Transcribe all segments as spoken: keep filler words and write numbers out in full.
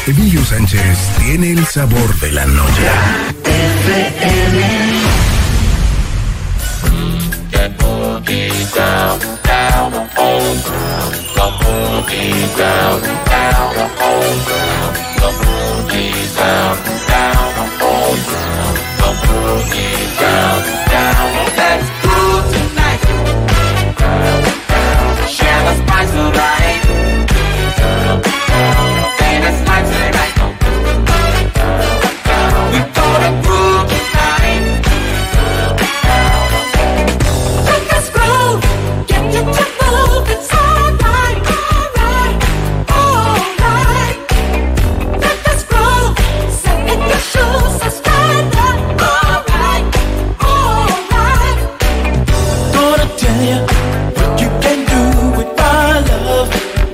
Emilio Sánchez tiene el sabor de la noche. F M. That boogie down, down on ground. The boogie down, down on ground. The boogie down, down on ground. The boogie down, down. Let's groove tonight. Share the spice of life. Famous life tonight. We gonna groove tonight. Let us groove, get you to move. It's alright, alright, alright. Let us groove, step in your shoes, so stand up. Alright, alright. Gonna tell you what you can do with my love.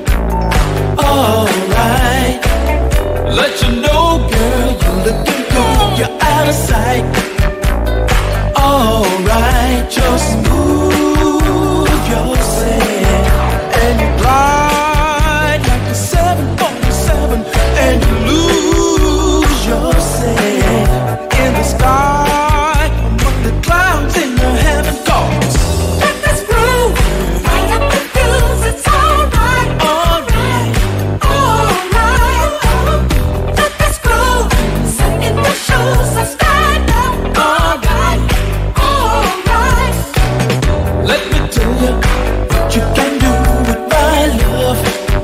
Alright, let you know, girl, you're looking good, you're out of sight. Alright, just move yourself and you glide like a seven forty-seven and you lose yourself in the sky among the clouds in your heaven cause. Let us groove, light up the fuse. It's alright, alright, alright. Let us groove, step in your shoes, so stand up. Alright, alright. Let me tell you what you can do with my love.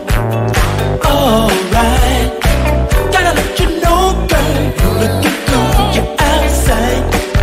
Alright, gotta let you know, girl, you're looking good, you're outside.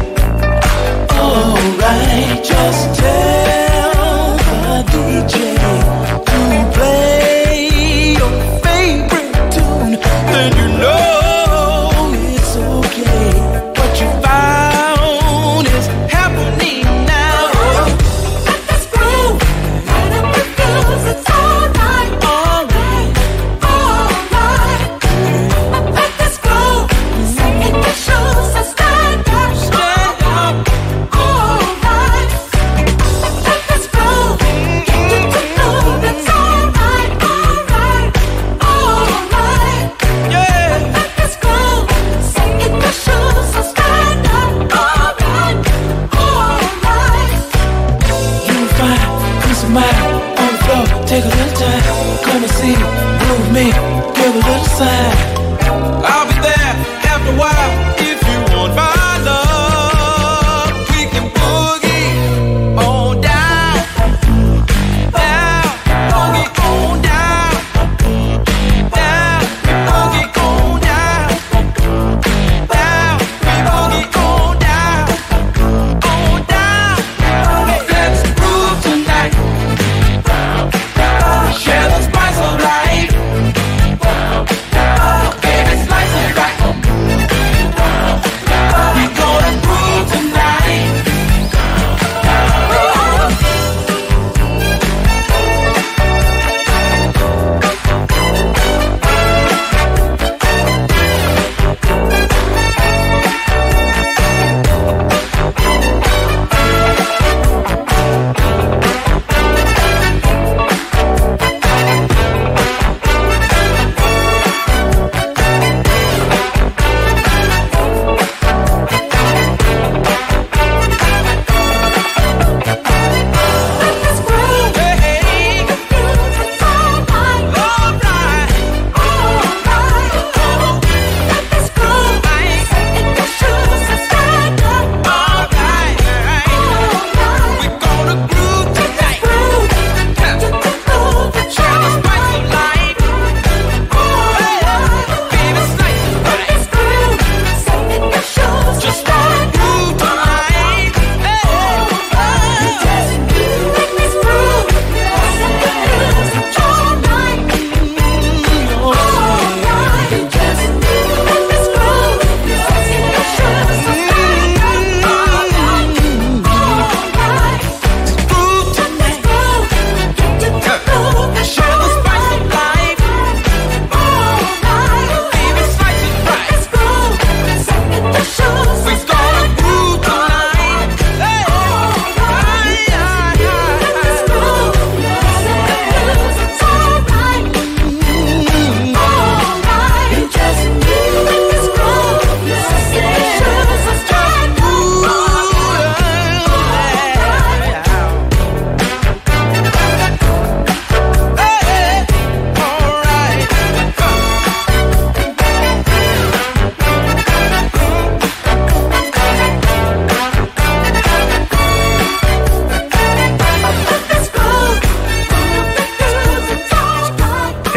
Alright, just tell the D J to play your favorite tune, then you know it's okay. What you found is happening now. Let us groove, light up the fuse. It's alright, alright, alright. Let us groove, step in your shoes, so stand up. Stand up. Alright. Let us groove, get you to move. It's alright, alright, alright. Yeah. Let us groove, step in your shoes, so stand up. Alright, alright. You find peace of mind on the floor. Take a little time, come and see, move me, give a little sign. I'll be there after a while if you want my love. We can boogie on down, down, boogie on down, down, boogie on down, down, boogie on down, on down. Let's groove tonight. Share the spice of life. Baby, slice it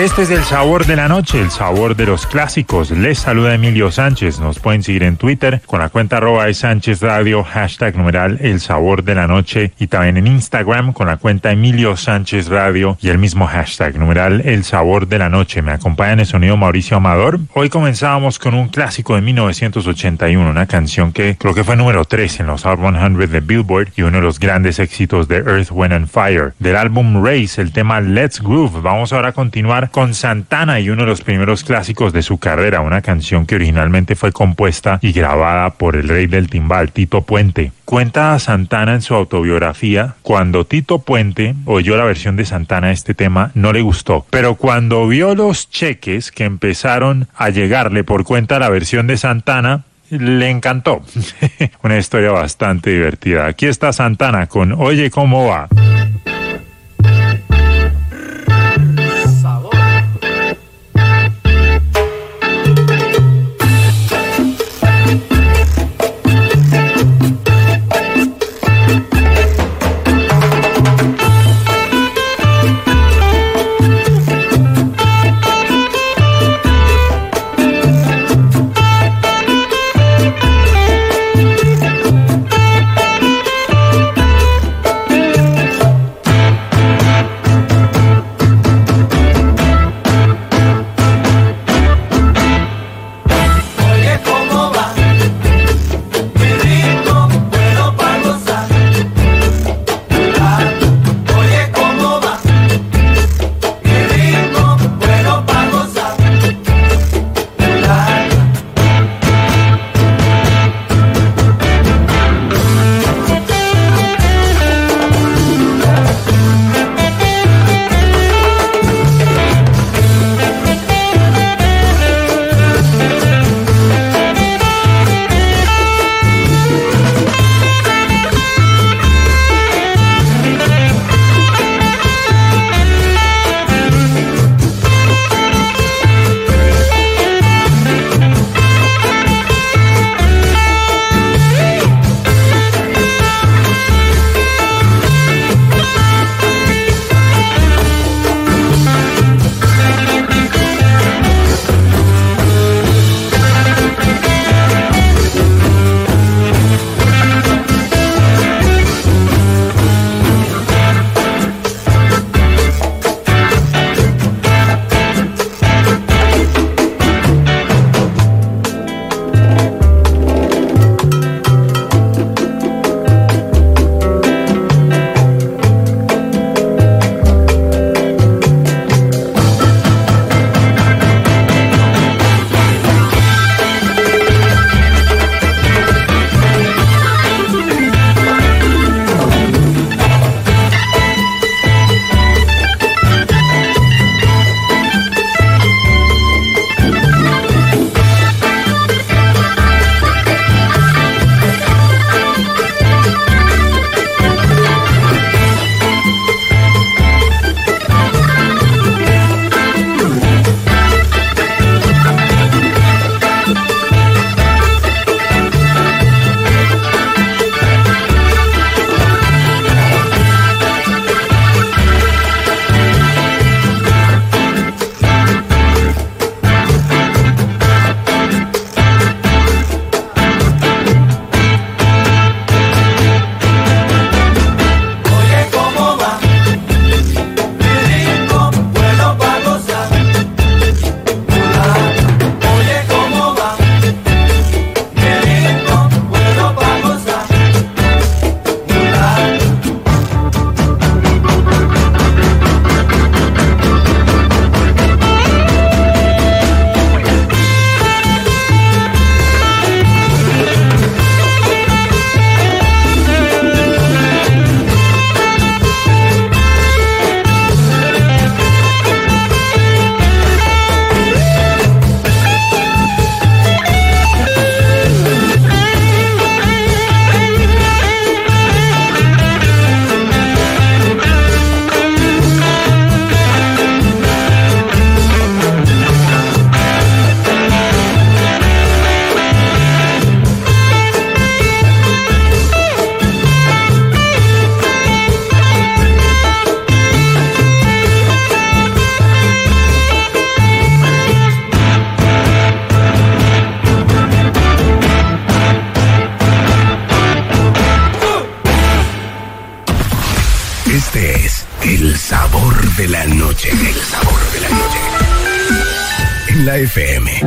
Este es el sabor de la noche, el sabor de los clásicos. Les saluda Emilio Sánchez. Nos pueden seguir en Twitter con la cuenta arroba Sánchez Radio, hashtag numeral el sabor de la noche, y también en Instagram con la cuenta Emilio Sánchez Radio y el mismo hashtag numeral el sabor de la noche. Me acompaña en el sonido Mauricio Amador. Hoy comenzábamos con un clásico de mil novecientos ochenta y uno, una canción que creo que fue número tres en los Hot cien de Billboard y uno de los grandes éxitos de Earth, Wind and Fire. Del álbum Race, el tema Let's Groove. Vamos ahora a continuar con Santana y uno de los primeros clásicos de su carrera, una canción que originalmente fue compuesta y grabada por el rey del timbal, Tito Puente. Cuenta Santana en su autobiografía: cuando Tito Puente oyó la versión de Santana de este tema no le gustó, pero cuando vio los cheques que empezaron a llegarle por cuenta de la versión de Santana, le encantó. Una historia bastante divertida. Aquí está Santana con Oye Cómo Va. de la noche. El sabor de la noche. En la F M.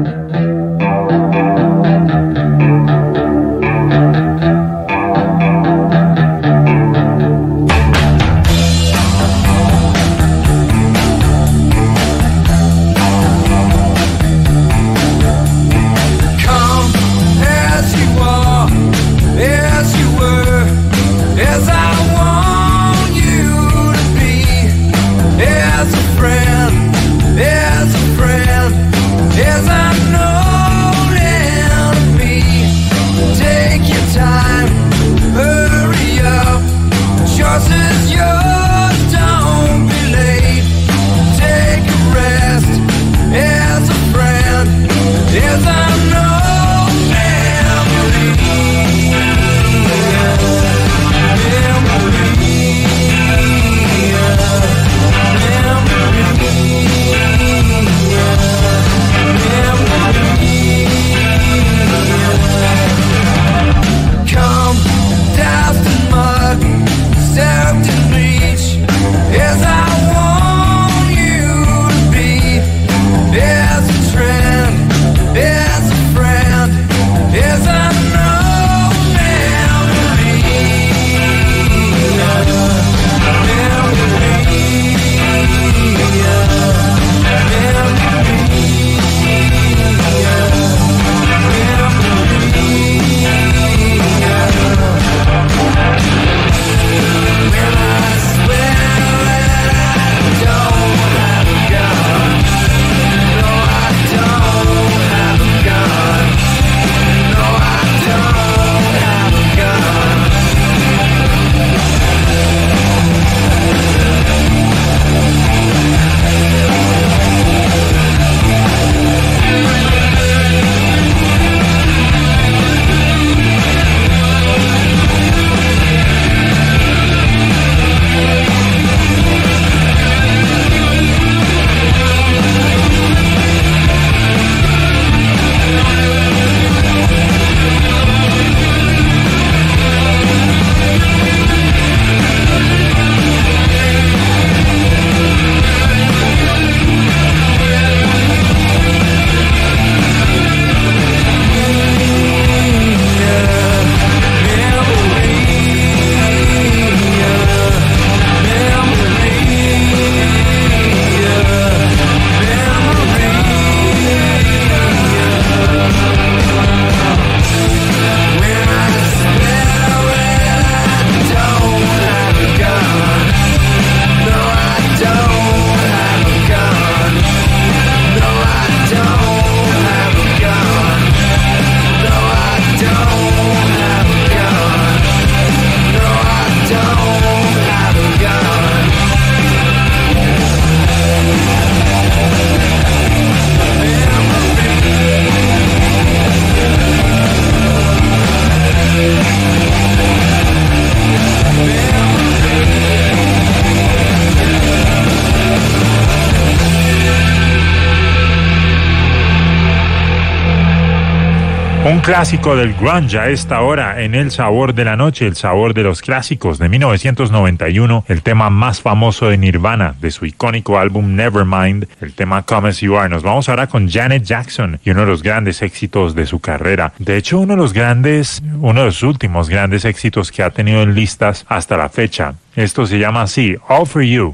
Un clásico del grunge a esta hora en El Sabor de la Noche, el sabor de los clásicos de mil novecientos noventa y uno, el tema más famoso de Nirvana, de su icónico álbum Nevermind, el tema Come As You Are. Nos vamos ahora con Janet Jackson y uno de los grandes éxitos de su carrera. De hecho, uno de los grandes, uno de los últimos grandes éxitos que ha tenido en listas hasta la fecha. Esto se llama así, All For You.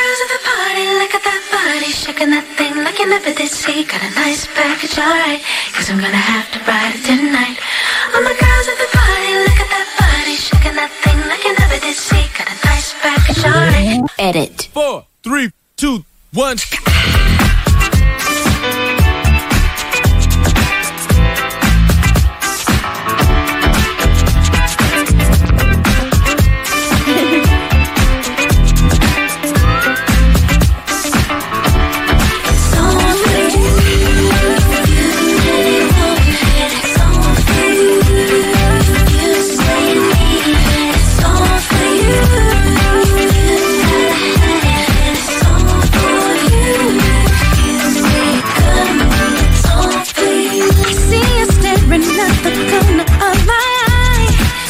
Shaking that thing like you never did see. Got a nice package, alright, cause I'm gonna have to ride it tonight. All my girls at the party, look at that body. Shaking that thing like you never did see. Got a nice package, alright. Edit. Four, three, two, one.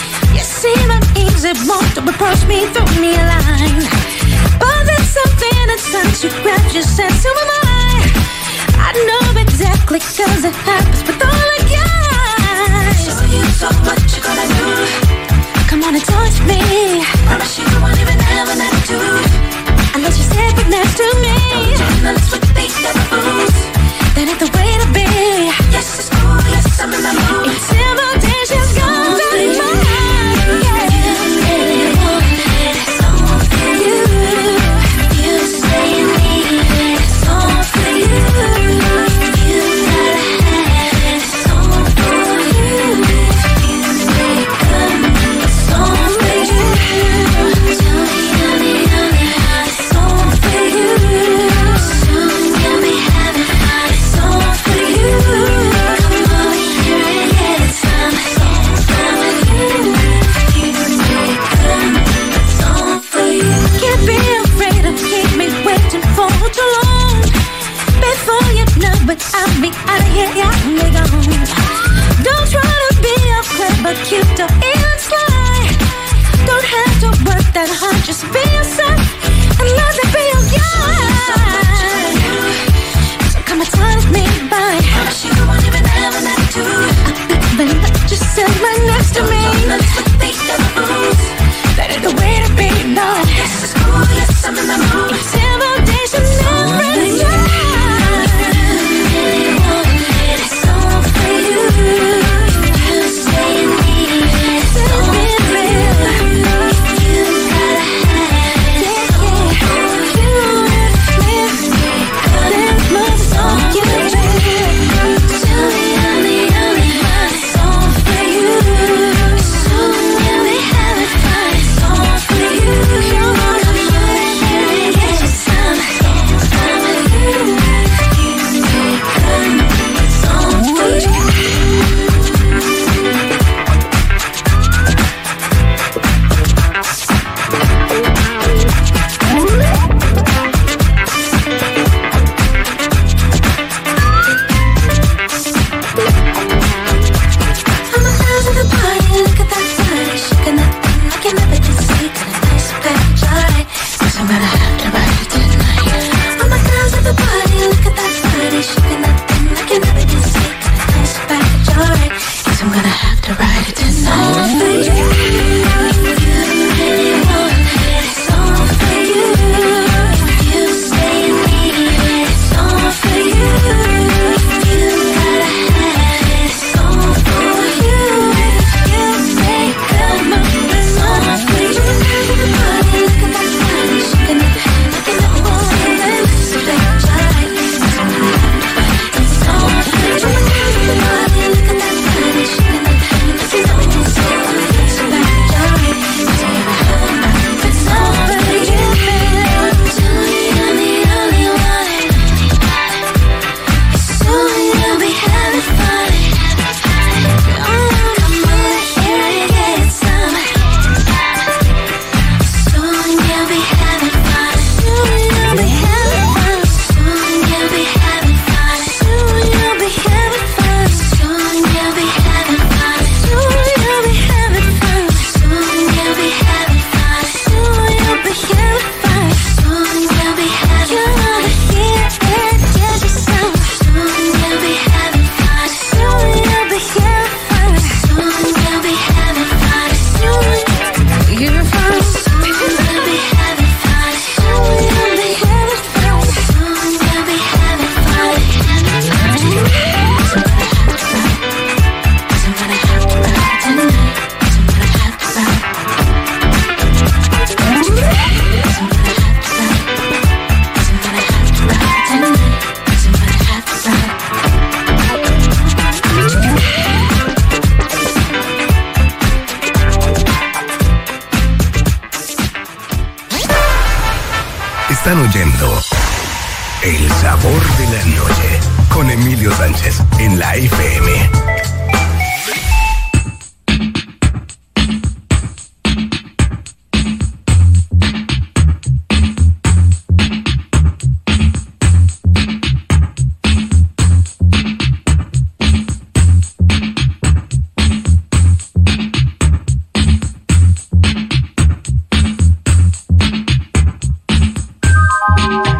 It won't approach me, throw me a line. But there's something every time she grabs your sense of my mind. I know exactly cause it happens with all the guys. Show you so what you gonna do. Come on and touch me. Promise you won't even have an attitude unless you sit right next to me. Don't join us with these type of fools. That ain't the way to be. Yes, it's cool, yes, I'm in my mood. Intimidation's gone to my heart. Yeah, you want it, it's all for you. You say you need it, it's all for you. You gotta have it, it's all for you. You make good, it's all for you. Tell me, honey, honey, it's all for you. Soon you'll be having fun, it's all for you. Come on, hear it, yeah, it's time, it's all for you. You make good, it's all for you. Can't be afraid to keep me waiting for too long. Before you know it, I'll be out of here, yeah, we gone. Don't try to be a clever, cute, or even sly. Don't have to work that hard, just be yourself and let it be your guy. So come and touch me by. Promise you won't even have an attitude. I'll be let you sit right next to me. Don't with these type of fools. That ain't the way to be, no. Yes, it's cool, yes, I'm in the mood. Intimidation never ends. Really want it, it's all for you. You say you need it, it's all for you. You gotta have it, it's all for you. Let's make good, let's move on, you do. Tell me, honey, honey, it's all for you. Soon you'll be having fun, it's all for you. Come on, come on, hear it, get your son, it's all for you. You make good, it's all for you. I'm a thousand to the party, look at that body, shaking that thing like you never did see. Got a nice package, alright, guess I'm gonna have to ride it tonight. I'm a thousand to the party, look at that body, shaking that thing like you never did see. Got a nice package, alright, guess I'm gonna have to ride it tonight. All for you, you really want it, it's all for you. You say you need it, it's all for you. You gotta have it, it's all for you. You make good moves, it's all for you. The party, look at that body, shaking it like you never did see. So they try, it's all for you. It's all for you. The party, look at that body, shaking it like you never did see. So they try, it's all for you. It's all for you. Tell me, honey, honey, want it. Soon you'll be having fun. Come on, come on, hear it, yeah, it's time. Soon you'll be having fun. Soon you'll be having fun. Soon you'll be having fun. Soon you'll be having fun. Soon you'll be having fun. Soon you'll be having fun. Soon you'll be having fun. Soon you'll be having fun. Soon you'll be having fun. You wanna hear it, get yourself. Soon you'll be having fun. Soon you'll be having fun. Soon you'll be having fun. Soon you're fun. Soon you'll be having fun. Soon you'll be having fun. Soon you'll be having fun. I'm gonna have to ride tonight. I'm gonna have to ride. I'm gonna have to ride. I'm gonna have to ride. I'm gonna have to ride tonight. I'm gonna have to ride. Están oyendo El Sabor de la Noche con Emilio Sánchez en la F M. Thank you.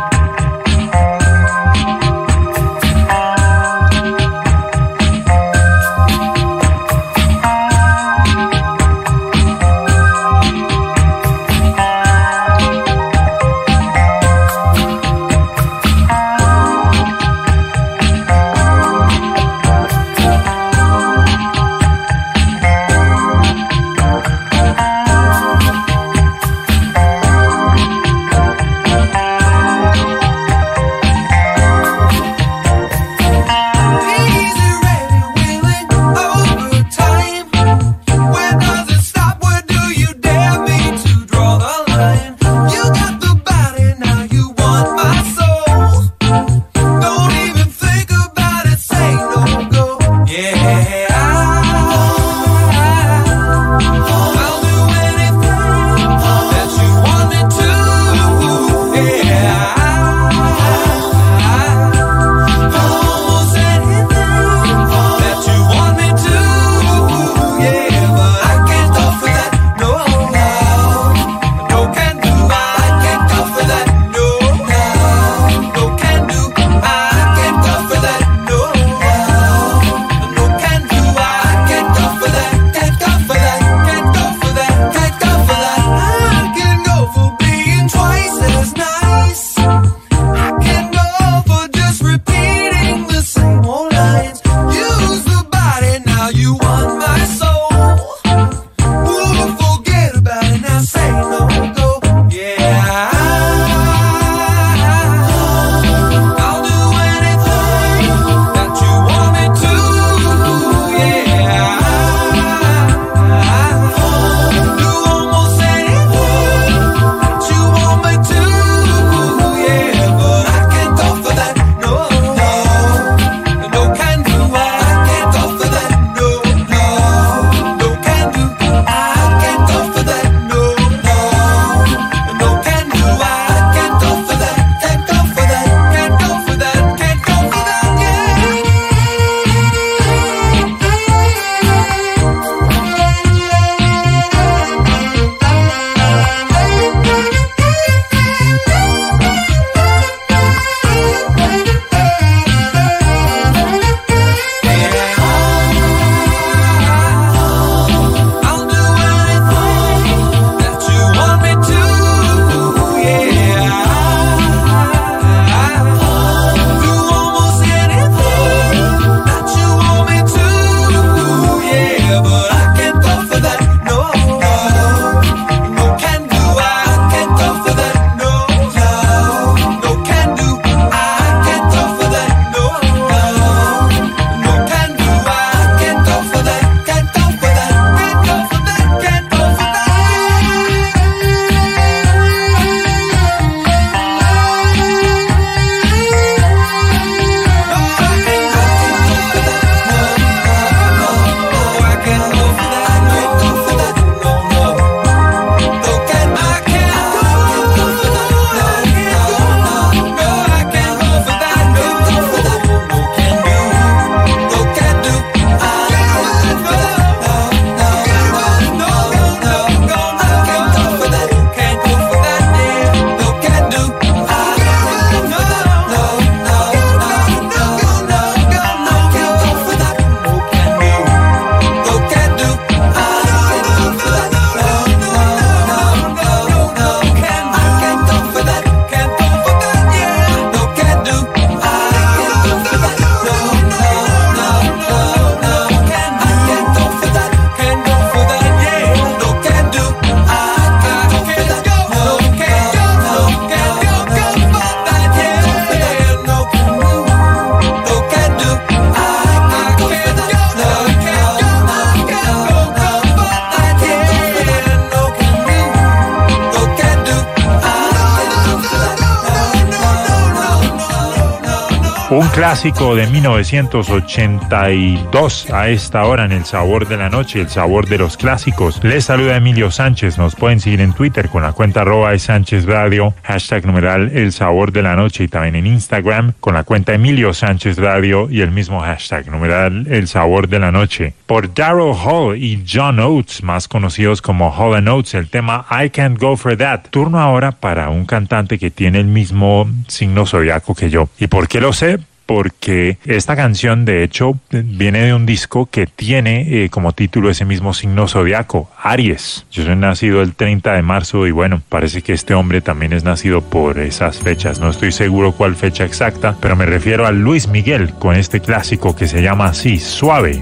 Un clásico de mil novecientos ochenta y dos a esta hora en El Sabor de la Noche, el sabor de los clásicos. Les saluda Emilio Sánchez. Nos pueden seguir en Twitter con la cuenta arroba de Sánchez Radio, hashtag numeral El Sabor de la Noche, y también en Instagram con la cuenta Emilio Sánchez Radio y el mismo hashtag numeral El Sabor de la Noche. Por Daryl Hall y John Oates, más conocidos como Hall and Oates, el tema I Can't Go For That. Turno ahora para un cantante que tiene el mismo signo zodiaco que yo. ¿Y por qué lo sé? Porque esta canción, de hecho, viene de un disco que tiene eh, como título ese mismo signo zodiaco, Aries. Yo soy nacido el treinta de marzo y bueno, parece que este hombre también es nacido por esas fechas. No estoy seguro cuál fecha exacta, pero me refiero a Luis Miguel con este clásico que se llama así, Suave.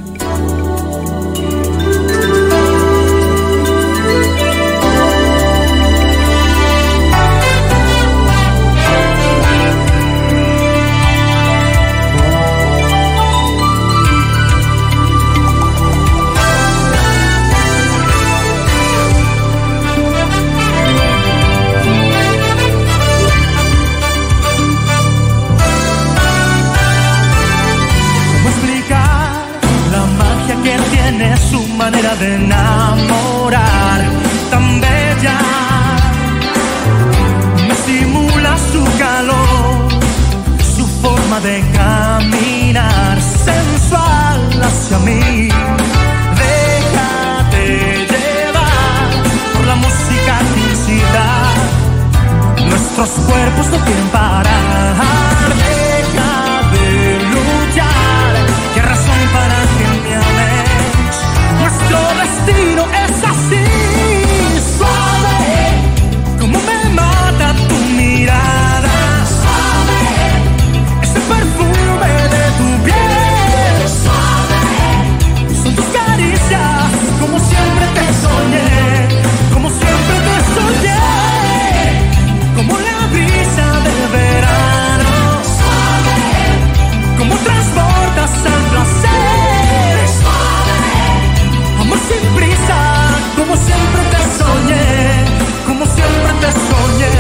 Manera de enamorar tan bella, me estimula su calor, su forma de caminar sensual hacia mí. Déjate llevar por la música que incita, nuestros cuerpos no quieren parar. Deja de luchar, qué razón para que me ames. Nuestro destino es así, suave, como me mata tu mirada, suave, ese perfume de tu piel, suave, son tus caricias, como siempre te soñé, como siempre te soñé, como la brisa del verano, suave, como transportas al placer. Amor sin prisa, como siempre te soñé, como siempre te soñé.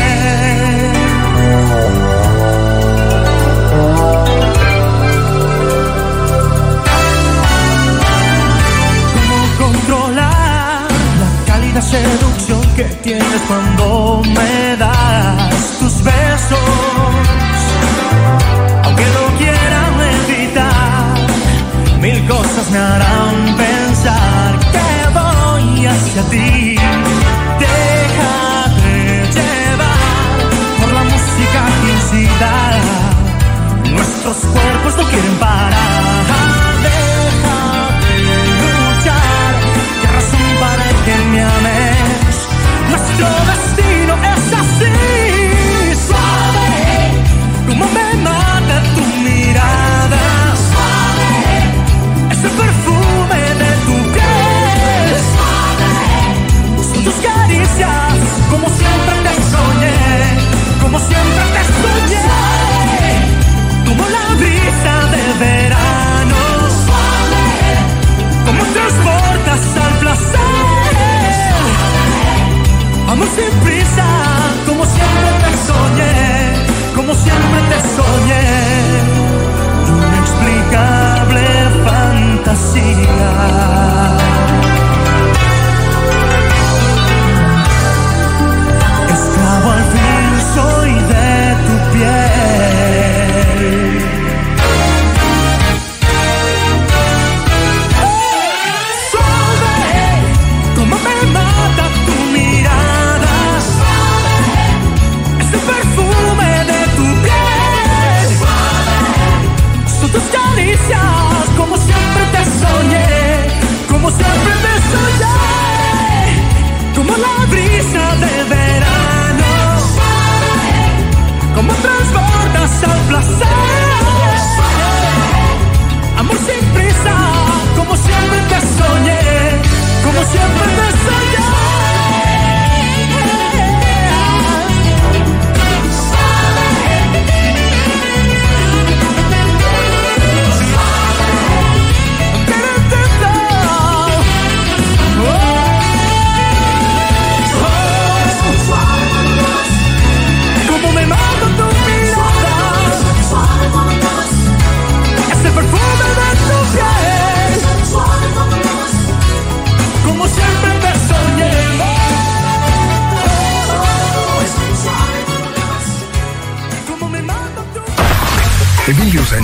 ¿Cómo controlar la cálida seducción que tienes cuando me das tus besos? Aunque lo quieran evitar, mil cosas me harán pensar que voy hacia ti. Déjate llevar por la música que incita, nuestros cuerpos no quieren parar. Déjate luchar, qué razón para que me ames. Nuestro destino es así, suave, como me mata tu mirada, suave, ese perfume de tu piel, suave, son tus caricias, como siempre te soñé, como siempre te soñé, como la brisa del verano, suave, como transportas al placer, amor sin prisa, como siempre te soñé, como siempre te soñé, inexplicable fantasía. Esclavo al fin soy de tu piel. Suave, como me mata tu mirada, suave, ese perfume de tu piel, suave, son tus caricias, como siempre te soñé, como siempre te soñé, como la brisa del verano, suave, como transportas al placer, suave, amor sin prisa, como siempre te soñé, como siempre te soñé. Como me mata tu mirada,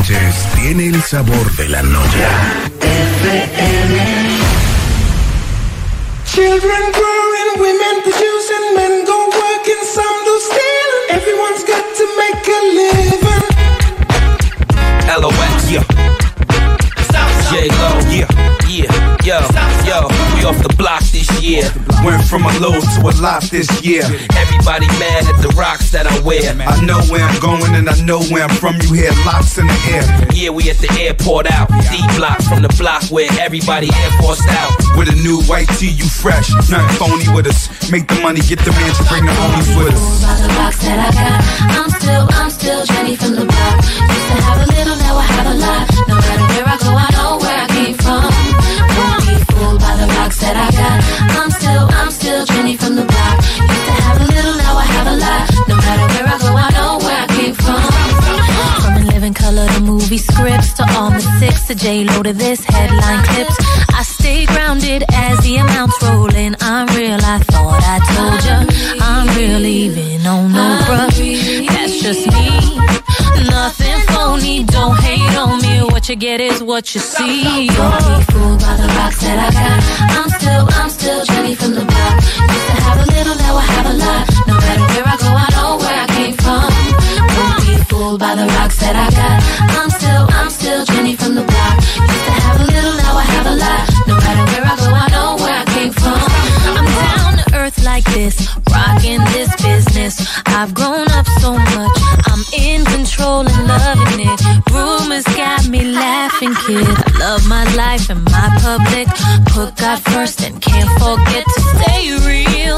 Sánchez tiene el sabor de la noche. Children growing, women producing, men go working, some do stealing. Everyone's got to make a living. L O X, yeah. J-Lo, yeah, yeah, yo, yo, we off the block this year. Went from a low to a lot this year. Everybody mad at the rocks that I wear. I know where I'm going and I know where I'm from. You hear locks in the air. Yeah, we at the airport out. D-block from the block where everybody Air Forced out. With a new white tee, you fresh. Nothing phony with us. Make the money, get the man to bring the homies with us. All the rocks that I got, I'm still, I'm still Jenny from the block. Used to have a little, now I have a lot. No matter where I go, I know where I came from. Don't be fooled by the rocks that I got. I'm still, I'm still Jenny from the block. Used to have a little, now I have a lot. No matter where I go, I know where I came from. From in living color to movie scripts to all the six to J-Lo to this headline clips. I stay grounded as the amounts roll in. I'm real, I thought I told ya. I'm real, even on no bruh. That's just me. Nothing phony, don't hate on me. What you get is what you see. Don't be fooled by the rocks that I got. I'm still, I'm still Jenny from the block. Used to have a little, now I have a lot. No matter where I go, I know where I came from. Don't be fooled by the rocks that I got. I'm still, I'm still Jenny from the block. Used to have a little, now I have a lot. No matter where I go, I know where I came from. I'm down to earth like this, rocking this business. I've grown up so much, I'm in control and loving it. Rumors got me laughing, kid. I love my life and my public. Put God first and can't forget to stay real.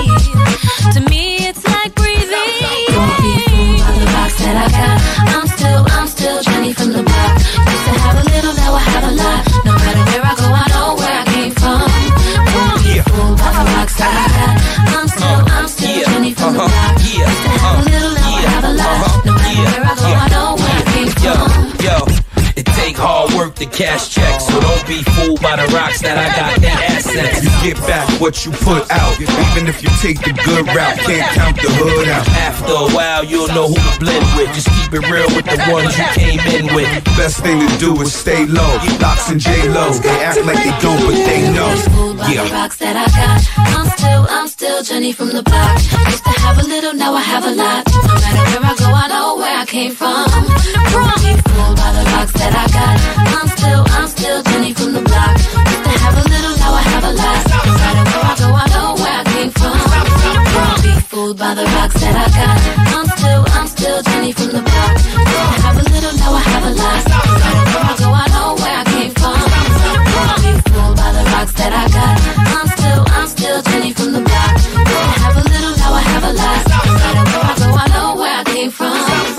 To me, it's like breathing. Don't be fooled by the rocks that I got. I'm still, I'm still Jenny from the block. Used to have a little, now I have a lot. No matter where I go, I know where I came from. Don't be fooled by the rocks that I got. I'm still, I'm still Jenny from the block. Used to have a little, now I have a lot. No matter where I go, I know where I came from. Yo, it take hard work to cash checks, so don't be fooled by the rocks that I got. That assets. You get back what you put out. Even if you take the good route, can't count the hood out. After a while, you'll know who to blend with. Just keep it real with the ones you came in with. Best thing to do is stay low. Locks and J-Lo, they act like they don't, but they know. Yeah. The rocks that I got, I'm still, I'm still Jenny from the block. Used to have a little, now I have a lot. No matter where I go, I know where I came from. Don't be fooled by the rocks that I got. I'm still, I'm still Jenny from the block. Used to have a little, now I have a lot. No matter where I go, I know where I came from. Don't be fooled by the rocks that I got. I'm still, I'm still Jenny from the block. Used to have a little, now I have a lot. No matter where I go, I know where I came from. Don't be fooled by the rocks that I got. I'm still, I'm still Jenny from the block. Used to have a little, now I have a lot. No matter where I go, I know where I came from.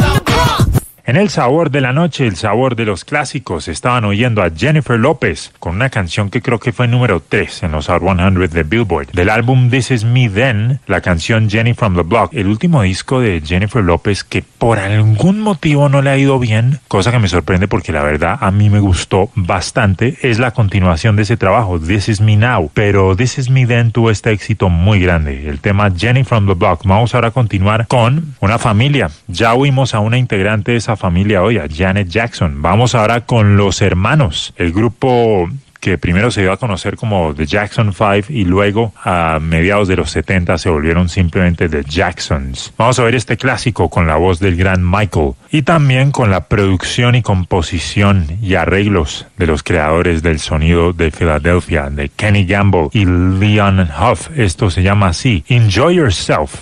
En el sabor de la noche, el sabor de los clásicos, estaban oyendo a Jennifer Lopez con una canción que creo que fue número tres en los Hot cien de Billboard. Del álbum This Is Me Then, la canción Jenny from the Block, el último disco de Jennifer Lopez que por algún motivo no le ha ido bien, cosa que me sorprende porque la verdad a mí me gustó bastante, es la continuación de ese trabajo, This Is Me Now. Pero This Is Me Then tuvo este éxito muy grande, el tema Jenny from the Block. Vamos ahora a continuar con una familia. Ya oímos a una integrante de esa familia hoy, a Janet Jackson. Vamos ahora con los hermanos, el grupo que primero se dio a conocer como The Jackson Five y luego a mediados de los setenta se volvieron simplemente The Jacksons. Vamos a ver este clásico con la voz del gran Michael y también con la producción y composición y arreglos de los creadores del sonido de Philadelphia, de Kenny Gamble y Leon Huff. Esto se llama así, Enjoy Yourself.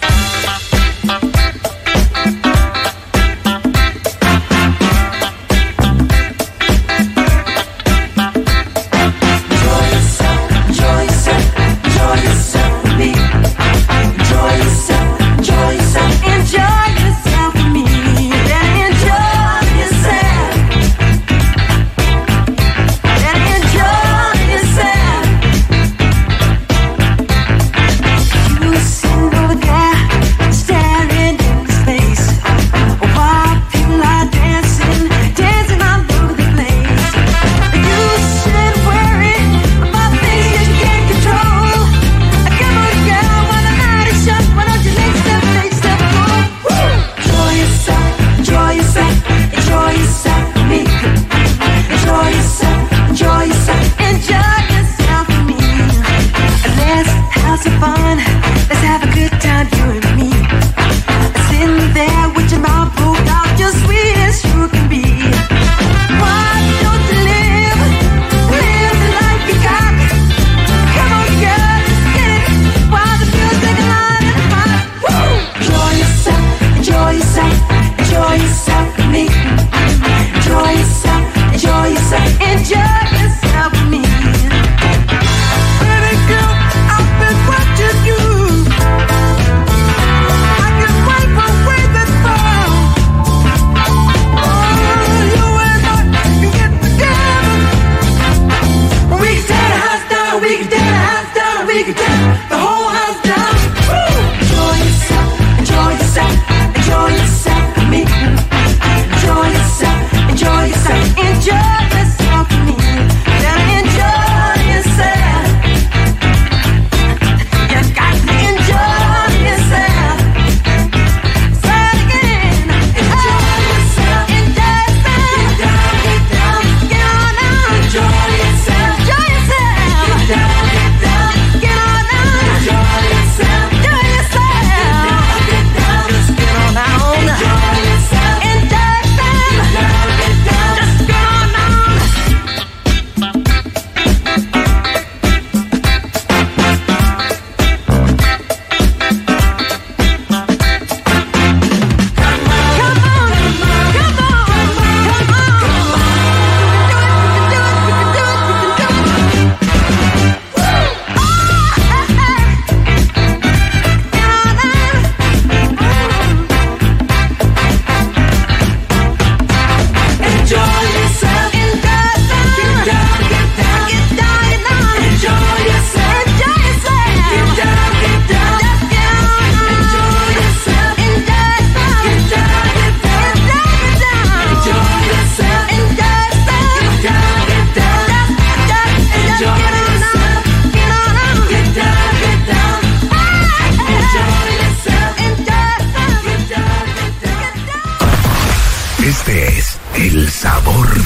Over there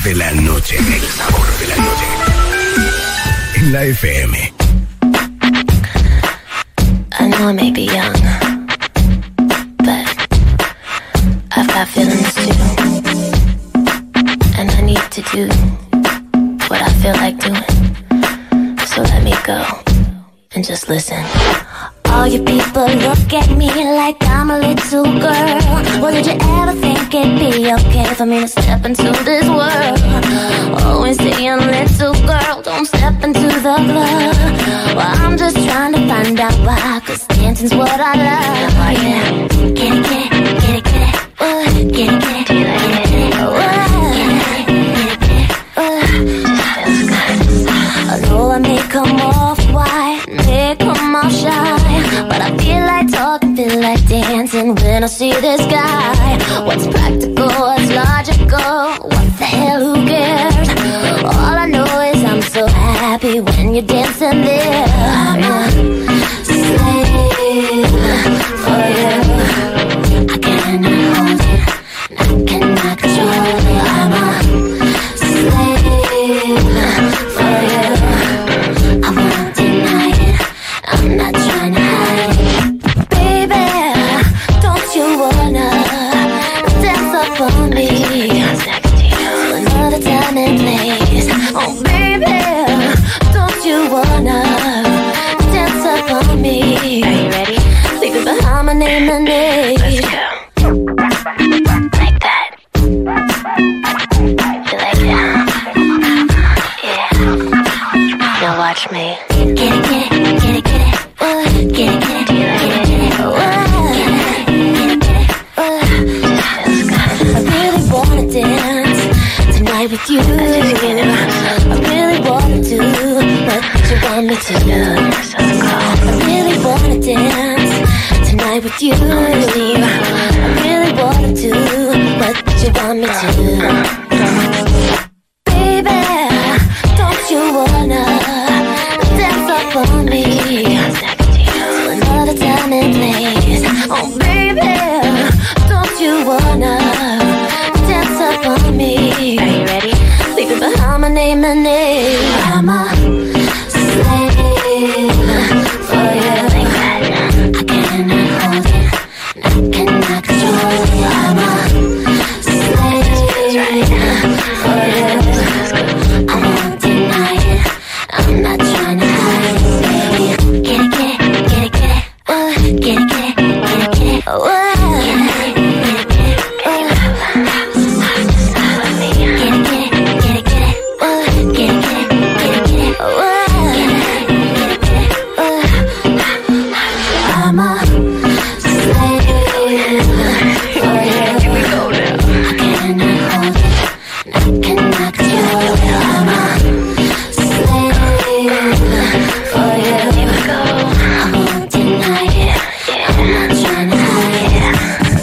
de la noche. El sabor de la noche. En la F M. I know I may be young, but I've got feelings too. And I need to do what I feel like doing. So let me go and just listen. All you people look at me like I'm a little girl. Well, did you ever think it'd be okay for me to step into this world? Always saying, little girl, don't step into the club. Well, I'm just trying to find out why, cause dancing's what I love. Oh yeah, get it, get it, get it, get it, uh, get it, get it, get it, get it, uh, get it, get it, get it, uh, just feels good. I know I may come off white, may come off shy, but I feel like talking, feel like dancing when I see this guy. What's practical, what's logical, what the hell, who cares? All I know is I'm so happy when you're dancing there. I'm a slave for you. I cannot hold it, I cannot control it. I'm a slave for you. I won't deny it, I'm not trying to hide it. Baby, don't you wanna dance up on me? To another time and place. Oh baby, don't you wanna dance up on me? Are you ready? Leave it behind my name and age. Let's go. Like that. You like that? Yeah. Now watch me. Get it, get it, get it, get it. Uh, get it, get it, get it, get it. Uh, get it, get it, get it. Uh, just feels good. I really wanna dance tonight with you. I really wanna do what you want me to do. I really wanna dance tonight with you. I really wanna do what you want me to do. Baby, don't you wanna dance up on me? To another time and place. Oh baby, don't you wanna dance up on me? Are you ready? Leave it behind my name and age. I'm a slave for you. Like that. I cannot hold it, I cannot control it. I'm a slave for you. I won't deny it, I'm not trying to hide it. Get it, get it, get it, get it. Uh, get it, get it, get it, get it. Uh, get it, get it, get it. Uh, get it, get it, get it, get it. Uh, get it, get it, get it, get it. Uh, get it, get it, get it. Uh, I'm a slave for you. Here we go now. I cannot hold it, I cannot control it. I'm a slave for you. Here we go. I won't deny it, I'm not trying to hide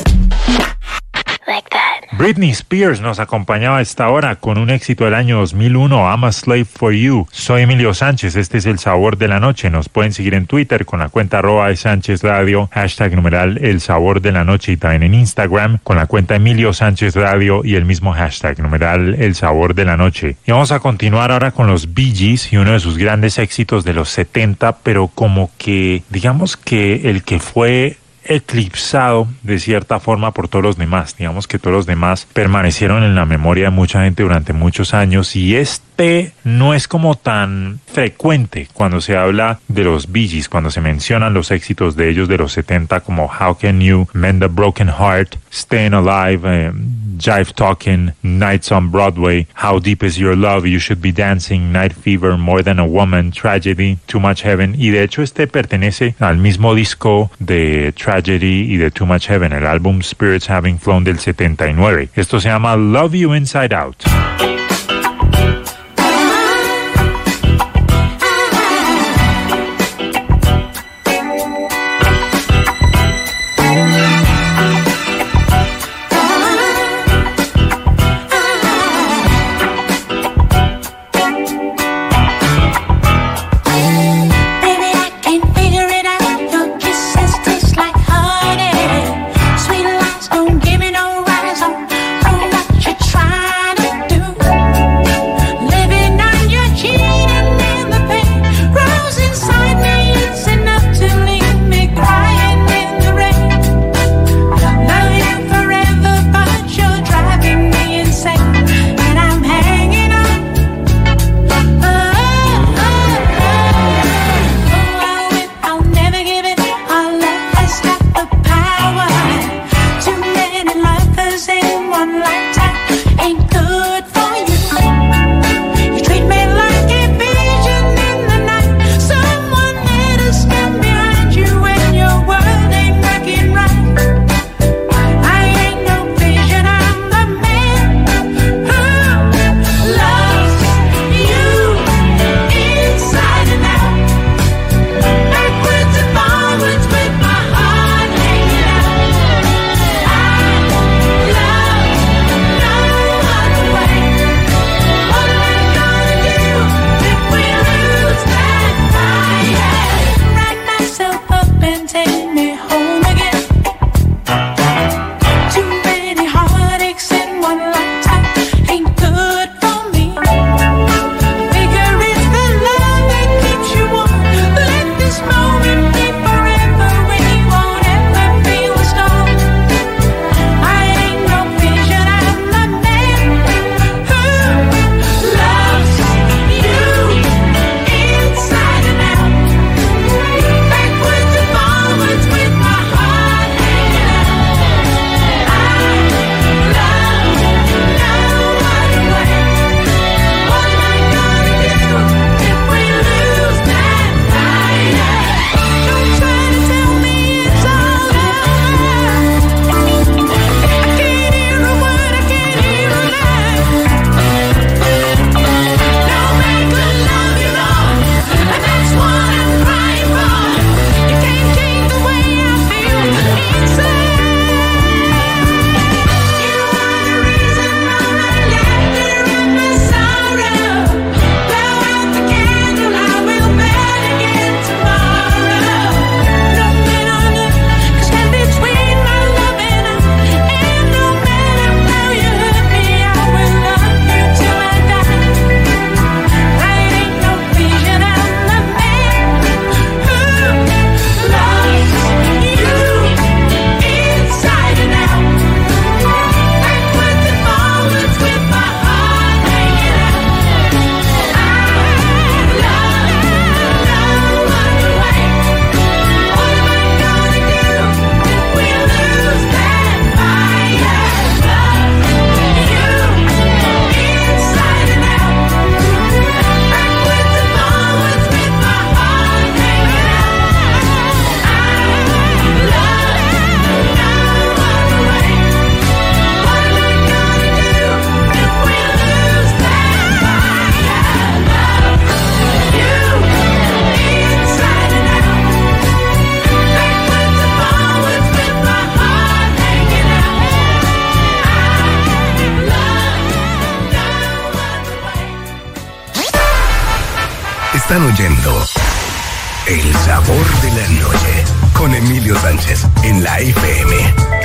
it. Like that. Britney Spears nos acompañaba a esta hora con un éxito del año dos mil uno, I'm a Slave for You. Soy Emilio Sánchez, este es El Sabor de la Noche. Nos pueden seguir en Twitter con la cuenta arroba de Sánchez Radio, hashtag numeral El Sabor de la Noche, y también en Instagram con la cuenta Emilio Sánchez Radio y el mismo hashtag numeral El Sabor de la Noche. Y vamos a continuar ahora con los Bee Gees y uno de sus grandes éxitos de los setenta, pero como que, digamos que el que fue eclipsado de cierta forma por todos los demás. Digamos que todos los demás permanecieron en la memoria de mucha gente durante muchos años, y este no es como tan frecuente cuando se habla de los Bee Gees, cuando se mencionan los éxitos de ellos de los setenta, como How Can You, Mend a Broken Heart, Staying Alive, eh, Jive Talking, Nights on Broadway, How Deep Is Your Love, You Should Be Dancing, Night Fever, More Than a Woman, Tragedy, Too Much Heaven. Y de hecho este pertenece al mismo disco de Tragedy y de Too Much Heaven, el álbum Spirits Having Flown del setenta y nueve. Esto se llama Love You Inside Out. Sweet lies don't give me no rise on, on what you're trying to do. Están oyendo El Sabor de la Noche con Emilio Sánchez en la F M.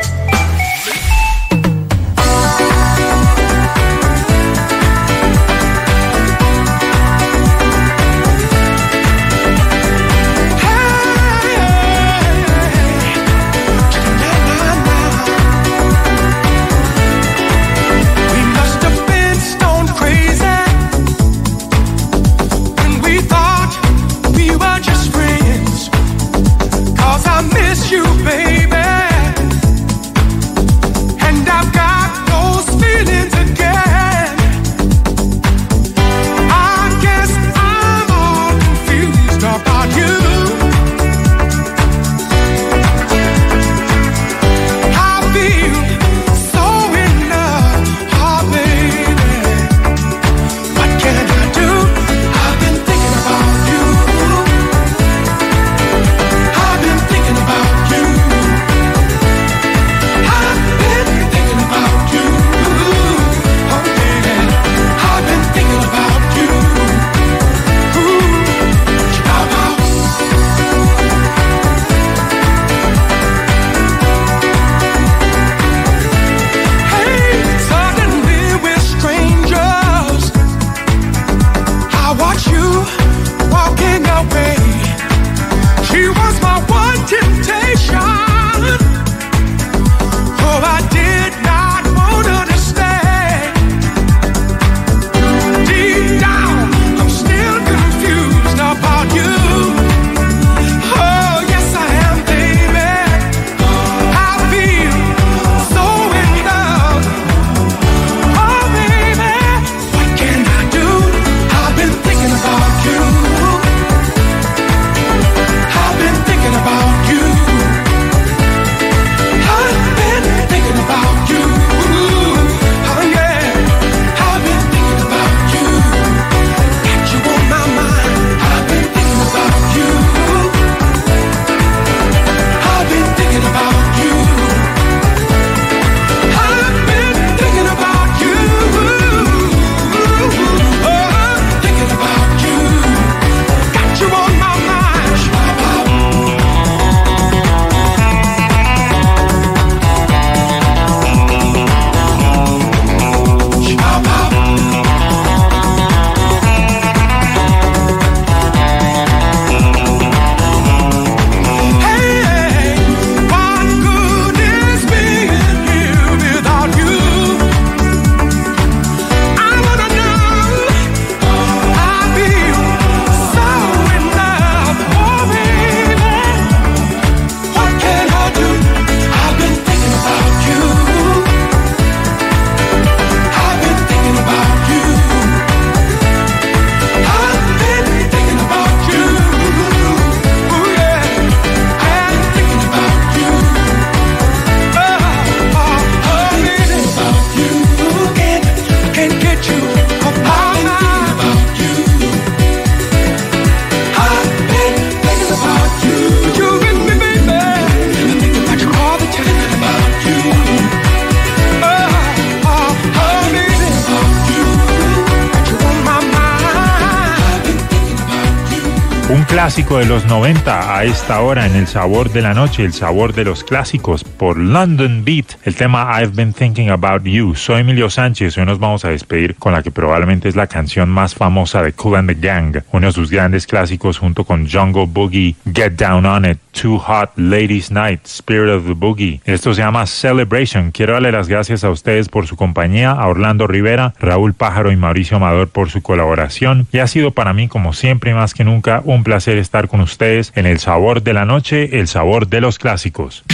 Clásico de los noventa a esta hora en El Sabor de la Noche, el sabor de los clásicos por London Beat, el tema I've Been Thinking About You. Soy Emilio Sánchez, hoy nos vamos a despedir con la que probablemente es la canción más famosa de Kool and the Gang, uno de sus grandes clásicos junto con Jungle Boogie, Get Down on It, Too Hot, Ladies Night, Spirit of the Boogie. Esto se llama Celebration. Quiero darle las gracias a ustedes por su compañía, a Orlando Rivera, Raúl Pájaro y Mauricio Amador por su colaboración, y ha sido para mí, como siempre y más que nunca, un placer estar con ustedes en El Sabor de la Noche, el sabor de los clásicos.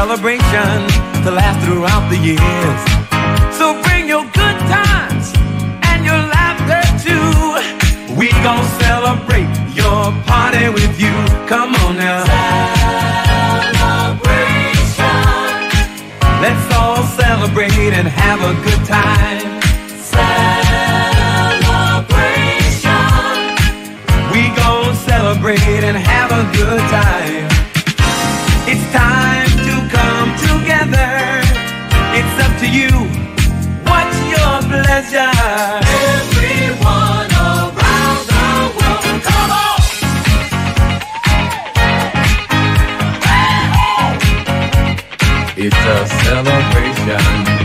celebration to last throughout the years. So bring your good times and your laughter too. We gon' celebrate your party with you. Come on now. Celebration. Let's all celebrate and have a good time. Celebration. We gon' celebrate and have a good time. It's time to come together. It's up to you. What's your pleasure? Everyone around the world, come on! It's a celebration.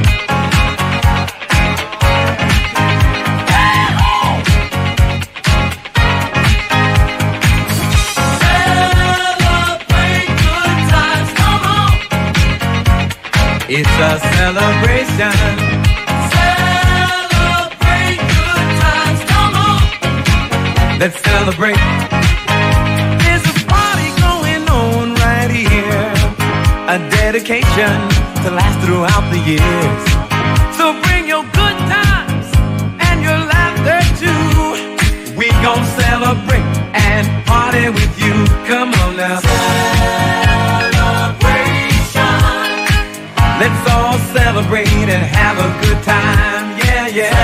It's a celebration. Celebrate good times, come on. Let's celebrate. There's a party going on right here. A dedication to last throughout the years. So bring your good times and your laughter too. We gon' celebrate and party with you. Come on now. Let's all celebrate and have a good time, yeah, yeah.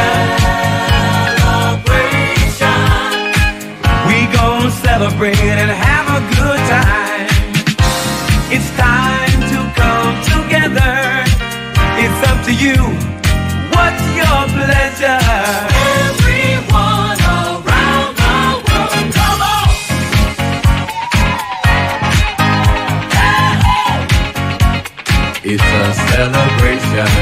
Celebration. We gon' celebrate and have a good time. It's time to come together. It's up to you. What's your pleasure? Everyone around the world, come on! It's a celebration.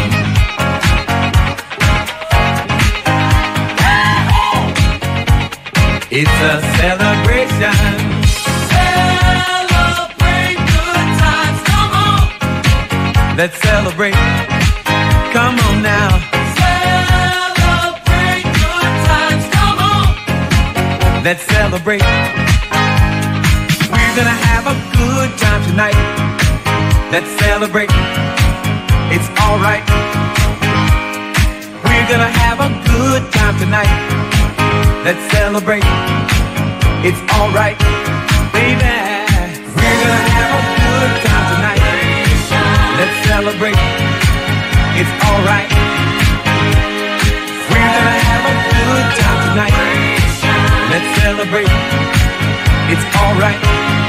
It's a celebration. Celebrate good times, come on. Let's celebrate. Come on now. Celebrate good times, come on. Let's celebrate. We're gonna have a good time tonight. Let's celebrate. It's alright. We're gonna have a good time tonight. Let's celebrate. It's alright, baby. We're gonna have a good time tonight. Let's celebrate. It's alright. We're gonna have a good time tonight. Let's celebrate. It's alright.